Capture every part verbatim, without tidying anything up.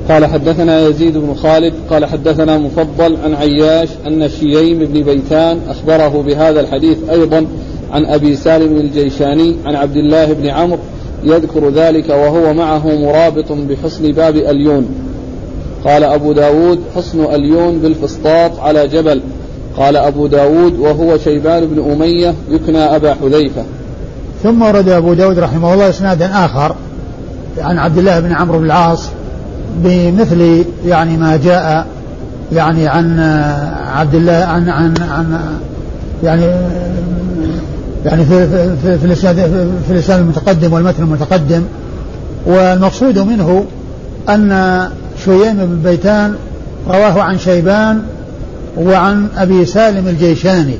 قال حدثنا يزيد بن خالد قال حدثنا مفضل عن عياش أن شييم بن بيتان أخبره بهذا الحديث أيضا عن أبي سالم الجيشاني عن عبد الله بن عمرو يذكر ذلك وهو معه مرابط بحصن باب أليون. قال أبو داود حصن أليون بالفسطاط على جبل. قال أبو داود وهو شيبان بن أمية يكنى أبا حذيفة. ثم ورد أبو داود رحمه الله إسنادا آخر عن عبد الله بن عمرو بن العاص بمثل يعني ما جاء يعني عن عبد الله عن عن عن يعني يعني في في في الإسناد في الإسناد المتقدم والمتن المتقدم. والمقصود منه أن شييم بن بيتان رواه عن شيبان وعن أبي سالم الجيشاني،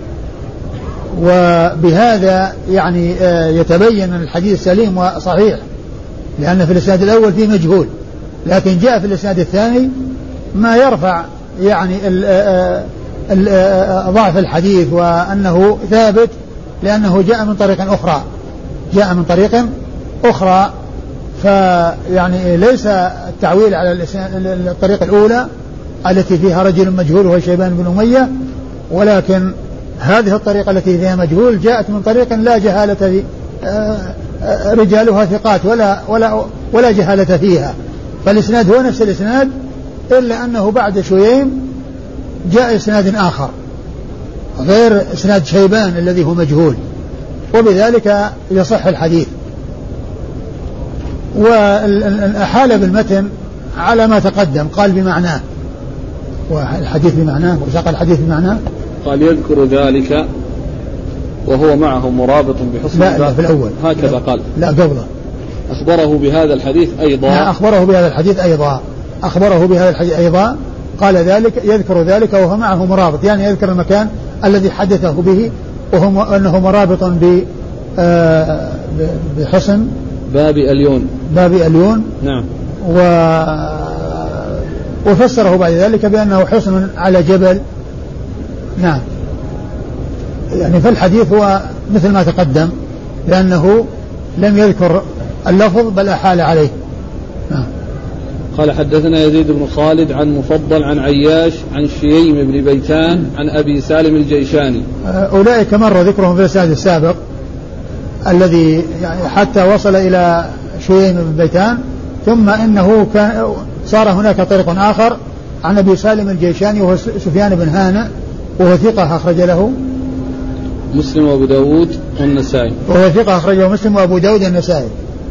وبهذا يعني يتبين أن الحديث سليم وصحيح، لأن في الإسناد الأول فيه مجهول، لكن جاء في الإسناد الثاني ما يرفع يعني ال ال ضعف الحديث وأنه ثابت، لأنه جاء من طريق أخرى جاء من طريق أخرى فيعني ليس التعويل على الطريقة الأولى التي فيها رجل مجهول وهو شيبان بن أمية، ولكن هذه الطريقة التي فيها مجهول جاءت من طريق لا جهالة رجالها ثقات ولا ولا ولا جهالة فيها، فالإسناد هو نفس الإسناد، إلا أنه بعد شييم جاء إسناد آخر غير إسناد شيبان الذي هو مجهول، وبذلك يصح الحديث. وأحال بالمتن على ما تقدم، قال بمعناه، والحديث بمعناه، وساق الحديث بمعناه، قال يذكر ذلك وهو معه مرابط بحصن لا, لا في الأول هكذا لا قال لا قبله أخبره بهذا الحديث أيضا لا أخبره بهذا الحديث أيضا أخبره بهذا الحديث أيضا قال ذلك يذكر ذلك وهو معه مرابط، يعني يذكر المكان الذي حدثه به، وهو أنه مرابط بحصن باب أليون باب أليون نعم. و وفسره بعد ذلك بأنه حصن على جبل. نعم، يعني في الحديث هو مثل ما تقدم، لأنه لم يذكر اللفظ بل أحال عليه. نعم. قال حدثنا يزيد بن خالد عن مفضل عن عياش عن شييم بن بيتان عن أبي سالم الجيشاني. أولئك مر ذكرهم في الإسناد السابق الذي يعني حتى وصل إلى شييم بن بيتان، ثم إنه كان صار هناك طريق آخر عن أبي سالم الجيشاني وهو سفيان بن هانئ وهو ثقة أخرج له مسلم وأبو داود والنسائي وهو ثقة أخرجه مسلم وأبو داود والنسائي.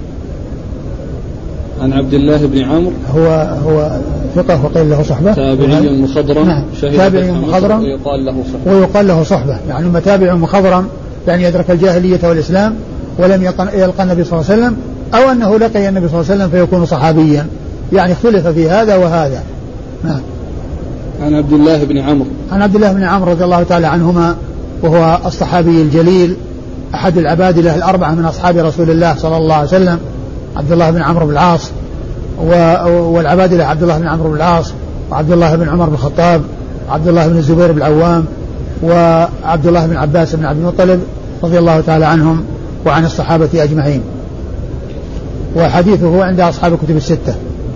عن عبد الله بن عمرو هو هو ثقة وقيل له صحبة، تابعي مخضرم. نعم، تابعي مخضرم ويقال له صحبة ويقال له صحبة، يعني ما تابع مخضرم يعني يدرك الجاهلية والإسلام ولم يلقى النبي صلى الله عليه وسلم، أو أنه لقي النبي صلى الله عليه وسلم فيكون صحابيا، يعني اختلف في هذا وهذا. نعم. عن عبد الله بن عمرو عن عبد الله بن عمرو رضي الله تعالى عنهما، وهو الصحابي الجليل أحد العبادلة الأربعة من أصحاب رسول الله صلى الله عليه وسلم، عبد الله بن عمرو بن العاص، والعبادلة عبد الله بن عمرو بن العاص وعبد الله بن عمر بن الخطاب وعبد الله بن الزبير بن العوام وعبد الله بن عباس بن عبد المطلب رضي الله تعالى عنهم وعن الصحابة أجمعين. وحديثه عند أصحاب الكتب الستة.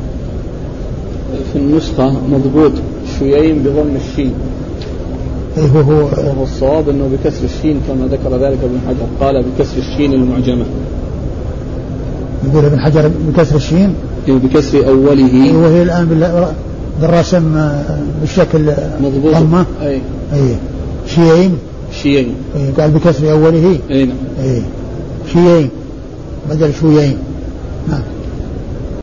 في النسخة مضبوط شييم بضم الشين. إيه هو وهو الصواب أنه بكسر الشين كما ذكر ذلك ابن حجر، قال بكسر الشين المعجمة. يقول ابن حجر بكسر الشين بكسر أوله، وهي الآن بالرسم بالشكل مضبوط ضمة. أي أي شييم شييم أي قال بكسر أوله. أي نعم. أي شييم بدل شويين. نعم.